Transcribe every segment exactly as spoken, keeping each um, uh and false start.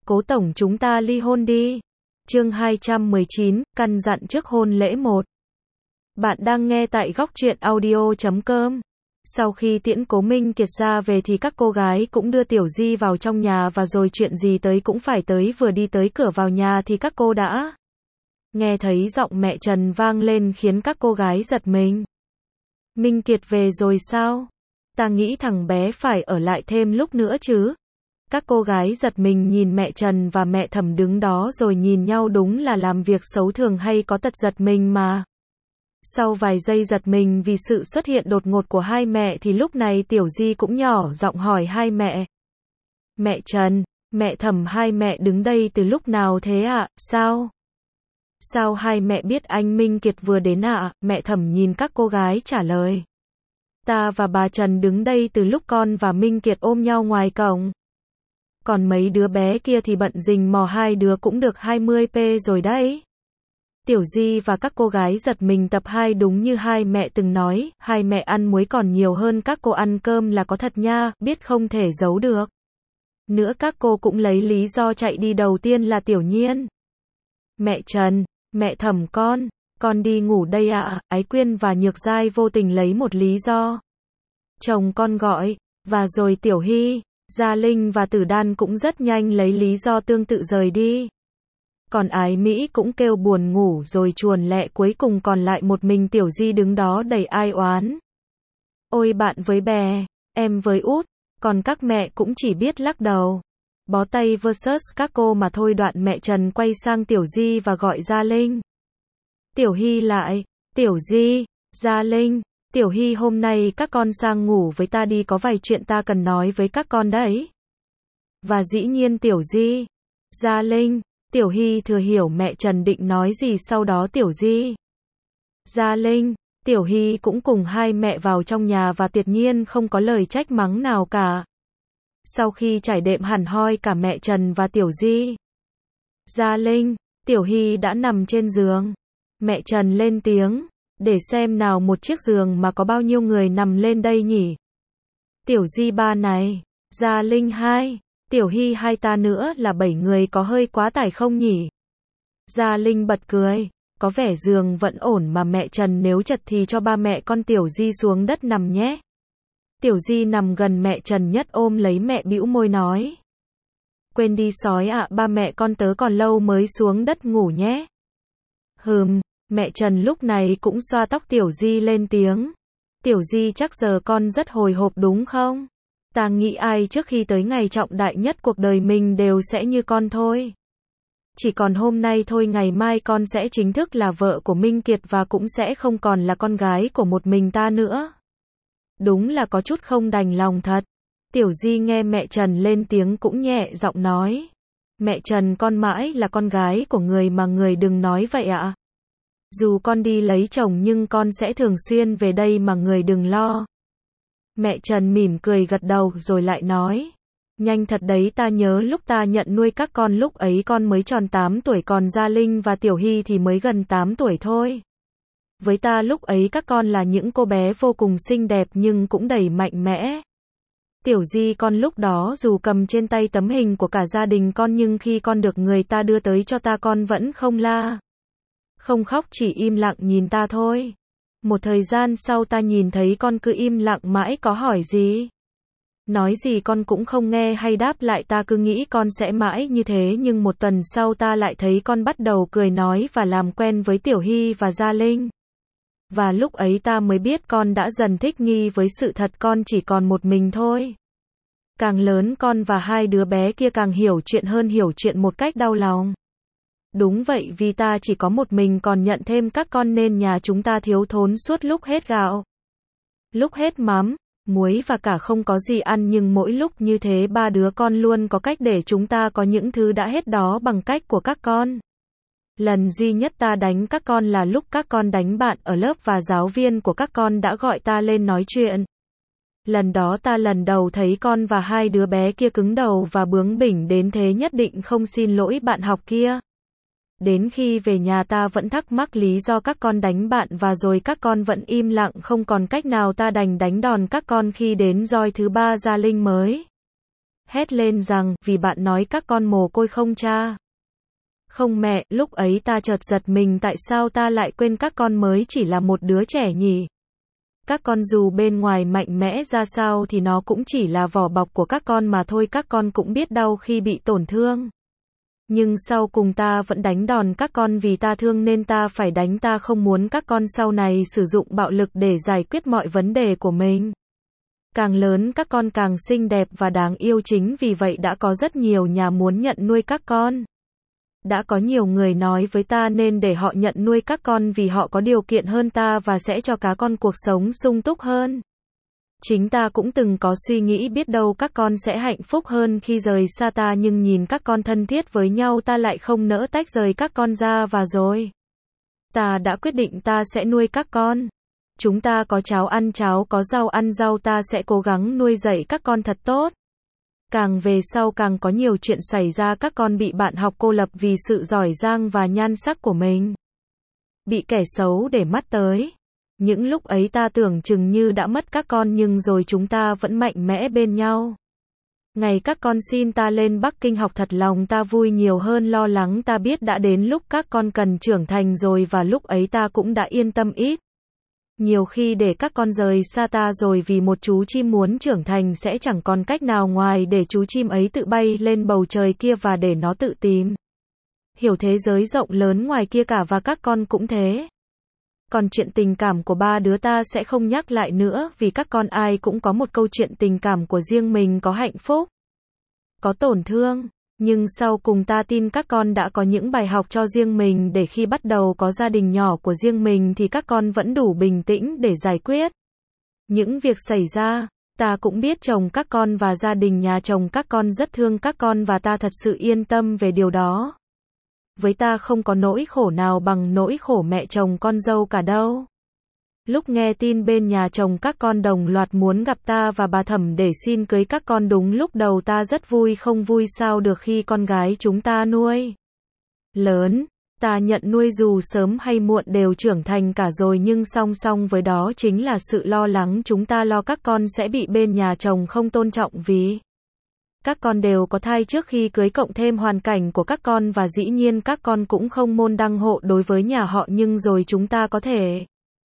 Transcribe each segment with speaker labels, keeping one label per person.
Speaker 1: Cố tổng chúng ta ly hôn đi. Chương hai trăm mười chín, căn dặn trước hôn lễ một. Bạn đang nghe tại góc truyện audio chấm com. Sau khi tiễn Cố Minh Kiệt ra về thì các cô gái cũng đưa Tiểu Di vào trong nhà và rồi chuyện gì tới cũng phải tới, vừa đi tới cửa vào nhà thì các cô đã nghe thấy giọng mẹ Trần vang lên khiến các cô gái giật mình. Minh Kiệt về rồi sao? Ta nghĩ thằng bé phải ở lại thêm lúc nữa chứ. Các cô gái giật mình nhìn mẹ Trần và mẹ Thẩm đứng đó rồi nhìn nhau, đúng là làm việc xấu thường hay có tật giật mình mà. Sau vài giây giật mình vì sự xuất hiện đột ngột của hai mẹ thì lúc này Tiểu Di cũng nhỏ giọng hỏi hai mẹ. Mẹ Trần, mẹ Thẩm, hai mẹ đứng đây từ lúc nào thế ạ? À? Sao? Sao hai mẹ biết anh Minh Kiệt vừa đến ạ? À? Mẹ Thẩm nhìn các cô gái trả lời. Ta và bà Trần đứng đây từ lúc con và Minh Kiệt ôm nhau ngoài cổng. Còn mấy đứa bé kia thì bận rình mò, hai đứa cũng được hai mươi pê rồi đấy. Tiểu Di và các cô gái giật mình, tập hai đúng như hai mẹ từng nói, hai mẹ ăn muối còn nhiều hơn các cô ăn cơm là có thật nha, biết không thể giấu được. Nữa các cô cũng lấy lý do chạy đi, đầu tiên là Tiểu Nhiên. Mẹ Trần, mẹ Thẩm con, con đi ngủ đây ạ. À. Ái Quyên và Nhược Giai vô tình lấy một lý do. Chồng con gọi, và rồi Tiểu Hy, Gia Linh và Tử Đan cũng rất nhanh lấy lý do tương tự rời đi. Còn Ái Mỹ cũng kêu buồn ngủ rồi chuồn lẹ, cuối cùng còn lại một mình Tiểu Di đứng đó đầy ai oán. Ôi bạn với bè, em với út, còn các mẹ cũng chỉ biết lắc đầu. Bó tay versus các cô mà thôi. Đoạn mẹ Trần quay sang Tiểu Di và gọi Gia Linh. Tiểu Hy lại, Tiểu Di, Gia Linh, Tiểu Hy hôm nay các con sang ngủ với ta đi, có vài chuyện ta cần nói với các con đấy. Và dĩ nhiên Tiểu Di, Gia Linh, Tiểu Hy thừa hiểu mẹ Trần định nói gì, sau đó Tiểu Di, Gia Linh, Tiểu Hy cũng cùng hai mẹ vào trong nhà và tuyệt nhiên không có lời trách mắng nào cả. Sau khi trải đệm hẳn hoi cả mẹ Trần và Tiểu Di, Gia Linh, Tiểu Hy đã nằm trên giường. Mẹ Trần lên tiếng, để xem nào, một chiếc giường mà có bao nhiêu người nằm lên đây nhỉ? Tiểu Di ba này, Gia Linh hai, Tiểu Hy hai, ta nữa là bảy người, có hơi quá tải không nhỉ? Gia Linh bật cười, có vẻ giường vẫn ổn mà mẹ Trần, nếu chật thì cho ba mẹ con Tiểu Di xuống đất nằm nhé. Tiểu Di nằm gần mẹ Trần nhất, ôm lấy mẹ bĩu môi nói. Quên đi sói ạ, à, ba mẹ con tớ còn lâu mới xuống đất ngủ nhé. Hừm, mẹ Trần lúc này cũng xoa tóc Tiểu Di lên tiếng. Tiểu Di chắc giờ con rất hồi hộp đúng không? Ta nghĩ ai trước khi tới ngày trọng đại nhất cuộc đời mình đều sẽ như con thôi. Chỉ còn hôm nay thôi, ngày mai con sẽ chính thức là vợ của Minh Kiệt và cũng sẽ không còn là con gái của một mình ta nữa. Đúng là có chút không đành lòng thật. Tiểu Di nghe mẹ Trần lên tiếng cũng nhẹ giọng nói. Mẹ Trần, con mãi là con gái của người mà, người đừng nói vậy ạ. Dù con đi lấy chồng nhưng con sẽ thường xuyên về đây mà, người đừng lo. Mẹ Trần mỉm cười gật đầu rồi lại nói. Nhanh thật đấy, ta nhớ lúc ta nhận nuôi các con lúc ấy con mới tròn tám tuổi, còn Gia Linh và Tiểu Hy thì mới gần tám tuổi thôi. Với ta lúc ấy các con là những cô bé vô cùng xinh đẹp nhưng cũng đầy mạnh mẽ. Tiểu Di, con lúc đó dù cầm trên tay tấm hình của cả gia đình con nhưng khi con được người ta đưa tới cho ta, con vẫn không la, không khóc, chỉ im lặng nhìn ta thôi. Một thời gian sau ta nhìn thấy con cứ im lặng mãi, có hỏi gì, nói gì con cũng không nghe hay đáp lại, ta cứ nghĩ con sẽ mãi như thế, nhưng một tuần sau ta lại thấy con bắt đầu cười nói và làm quen với Tiểu Hy và Gia Linh. Và lúc ấy ta mới biết con đã dần thích nghi với sự thật con chỉ còn một mình thôi. Càng lớn con và hai đứa bé kia càng hiểu chuyện hơn, hiểu chuyện một cách đau lòng. Đúng vậy, vì ta chỉ có một mình, còn nhận thêm các con nên nhà chúng ta thiếu thốn suốt, lúc hết gạo, lúc hết mắm, muối và cả không có gì ăn, nhưng mỗi lúc như thế ba đứa con luôn có cách để chúng ta có những thứ đã hết đó bằng cách của các con. Lần duy nhất ta đánh các con là lúc các con đánh bạn ở lớp và giáo viên của các con đã gọi ta lên nói chuyện. Lần đó ta lần đầu thấy con và hai đứa bé kia cứng đầu và bướng bỉnh đến thế, nhất định không xin lỗi bạn học kia. Đến khi về nhà ta vẫn thắc mắc lý do các con đánh bạn và rồi các con vẫn im lặng, không còn cách nào ta đành đánh đòn các con. Khi đến roi thứ ba Gia Linh mới hét lên rằng, vì bạn nói các con mồ côi không cha. Không mẹ, lúc ấy ta chợt giật mình tại sao ta lại quên các con mới chỉ là một đứa trẻ nhỉ? Các con dù bên ngoài mạnh mẽ ra sao thì nó cũng chỉ là vỏ bọc của các con mà thôi, các con cũng biết đau khi bị tổn thương. Nhưng sau cùng ta vẫn đánh đòn các con vì ta thương nên ta phải đánh, ta không muốn các con sau này sử dụng bạo lực để giải quyết mọi vấn đề của mình. Càng lớn các con càng xinh đẹp và đáng yêu, chính vì vậy đã có rất nhiều nhà muốn nhận nuôi các con. Đã có nhiều người nói với ta nên để họ nhận nuôi các con vì họ có điều kiện hơn ta và sẽ cho các con cuộc sống sung túc hơn. Chính ta cũng từng có suy nghĩ biết đâu các con sẽ hạnh phúc hơn khi rời xa ta, nhưng nhìn các con thân thiết với nhau ta lại không nỡ tách rời các con ra, và rồi ta đã quyết định ta sẽ nuôi các con. Chúng ta có cháo ăn cháo, có rau ăn rau, ta sẽ cố gắng nuôi dạy các con thật tốt. Càng về sau càng có nhiều chuyện xảy ra, các con bị bạn học cô lập vì sự giỏi giang và nhan sắc của mình. Bị kẻ xấu để mắt tới. Những lúc ấy ta tưởng chừng như đã mất các con, nhưng rồi chúng ta vẫn mạnh mẽ bên nhau. Ngày các con xin ta lên Bắc Kinh học thật lòng ta vui nhiều hơn lo lắng, ta biết đã đến lúc các con cần trưởng thành rồi, và lúc ấy ta cũng đã yên tâm ít. Nhiều khi để các con rời xa ta rồi vì một chú chim muốn trưởng thành sẽ chẳng còn cách nào ngoài để chú chim ấy tự bay lên bầu trời kia và để nó tự tìm hiểu thế giới rộng lớn ngoài kia cả, và các con cũng thế. Còn chuyện tình cảm của ba đứa ta sẽ không nhắc lại nữa, vì các con ai cũng có một câu chuyện tình cảm của riêng mình, có hạnh phúc, có tổn thương. Nhưng sau cùng ta tin các con đã có những bài học cho riêng mình để khi bắt đầu có gia đình nhỏ của riêng mình thì các con vẫn đủ bình tĩnh để giải quyết những việc xảy ra. Ta cũng biết chồng các con và gia đình nhà chồng các con rất thương các con và ta thật sự yên tâm về điều đó. Với ta không có nỗi khổ nào bằng nỗi khổ mẹ chồng con dâu cả đâu. Lúc nghe tin bên nhà chồng các con đồng loạt muốn gặp ta và bà Thẩm để xin cưới các con, đúng lúc đầu ta rất vui, không vui sao được khi con gái chúng ta nuôi lớn. Ta nhận nuôi dù sớm hay muộn đều trưởng thành cả rồi, nhưng song song với đó chính là sự lo lắng chúng ta lo các con sẽ bị bên nhà chồng không tôn trọng vì các con đều có thai trước khi cưới, cộng thêm hoàn cảnh của các con, và dĩ nhiên các con cũng không môn đăng hộ đối với nhà họ, nhưng rồi chúng ta có thể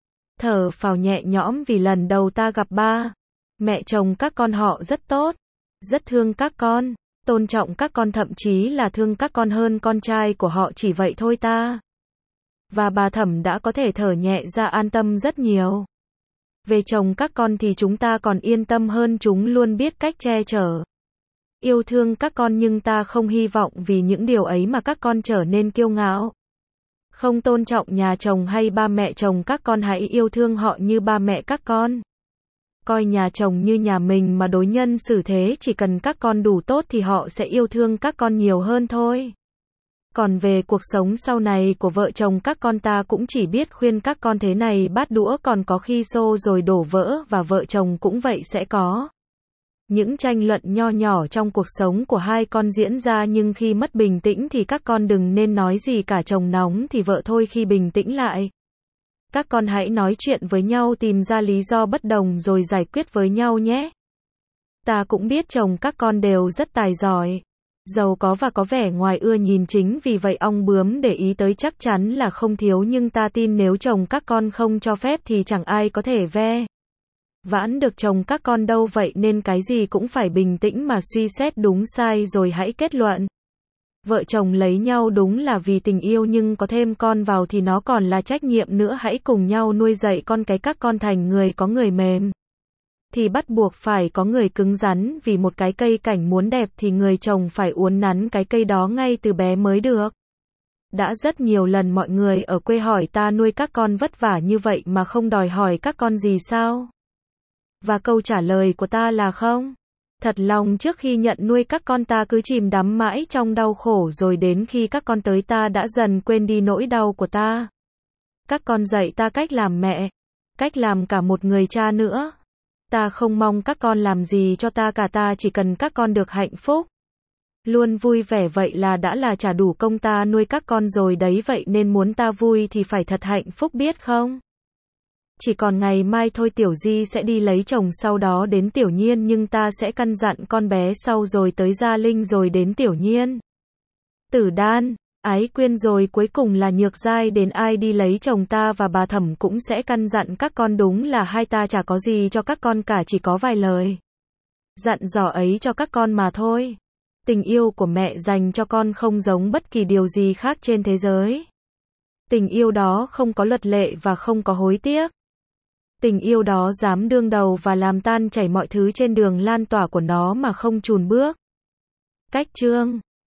Speaker 1: thở phào nhẹ nhõm vì lần đầu ta gặp ba mẹ chồng các con, họ rất tốt, rất thương các con, tôn trọng các con, thậm chí là thương các con hơn con trai của họ, chỉ vậy thôi ta và bà Thẩm đã có thể thở nhẹ ra, an tâm rất nhiều. Về chồng các con thì chúng ta còn yên tâm hơn, chúng luôn biết cách che chở, yêu thương các con, nhưng ta không hy vọng vì những điều ấy mà các con trở nên kiêu ngạo, không tôn trọng nhà chồng hay ba mẹ chồng các con. Hãy yêu thương họ như ba mẹ các con, coi nhà chồng như nhà mình mà đối nhân xử thế, chỉ cần các con đủ tốt thì họ sẽ yêu thương các con nhiều hơn thôi. Còn về cuộc sống sau này của vợ chồng các con, ta cũng chỉ biết khuyên các con thế này, bát đũa còn có khi xô rồi đổ vỡ, và vợ chồng cũng vậy, sẽ có những tranh luận nho nhỏ trong cuộc sống của hai con diễn ra, nhưng khi mất bình tĩnh thì các con đừng nên nói gì cả. Chồng nóng thì vợ thôi, khi bình tĩnh lại các con hãy nói chuyện với nhau, tìm ra lý do bất đồng rồi giải quyết với nhau nhé. Ta cũng biết chồng các con đều rất tài giỏi, giàu có và có vẻ ngoài ưa nhìn, chính vì vậy ong bướm để ý tới chắc chắn là không thiếu, nhưng ta tin nếu chồng các con không cho phép thì chẳng ai có thể ve vãn được chồng các con đâu. Vậy nên cái gì cũng phải bình tĩnh mà suy xét đúng sai rồi hãy kết luận. Vợ chồng lấy nhau đúng là vì tình yêu, nhưng có thêm con vào thì nó còn là trách nhiệm nữa. Hãy cùng nhau nuôi dạy con cái các con thành người có người mềm thì bắt buộc phải có người cứng rắn, vì một cái cây cảnh muốn đẹp thì người trồng phải uốn nắn cái cây đó ngay từ bé mới được. Đã rất nhiều lần mọi người ở quê hỏi ta nuôi các con vất vả như vậy mà không đòi hỏi các con gì sao? Và câu trả lời của ta là không. Thật lòng trước khi nhận nuôi các con ta cứ chìm đắm mãi trong đau khổ, rồi đến khi các con tới ta đã dần quên đi nỗi đau của ta. Các con dạy ta cách làm mẹ, cách làm cả một người cha nữa. Ta không mong các con làm gì cho ta cả, ta chỉ cần các con được hạnh phúc, luôn vui vẻ, vậy là đã là trả đủ công ta nuôi các con rồi đấy. Vậy nên muốn ta vui thì phải thật hạnh phúc, biết không? Chỉ còn ngày mai thôi Tiểu Di sẽ đi lấy chồng, sau đó đến Tiểu Nhiên, nhưng ta sẽ căn dặn con bé sau rồi tới Gia Linh rồi đến Tiểu Nhiên. Tử Đan, Ái Quyên rồi cuối cùng là Nhược Giai, đến ai đi lấy chồng ta và bà Thẩm cũng sẽ căn dặn các con, đúng là hai ta chả có gì cho các con cả, chỉ có vài lời dặn dò ấy cho các con mà thôi. Tình yêu của mẹ dành cho con không giống bất kỳ điều gì khác trên thế giới. Tình yêu đó không có luật lệ và không có hối tiếc. Tình yêu đó dám đương đầu và làm tan chảy mọi thứ trên đường lan tỏa của nó mà không chùn bước. Cách chương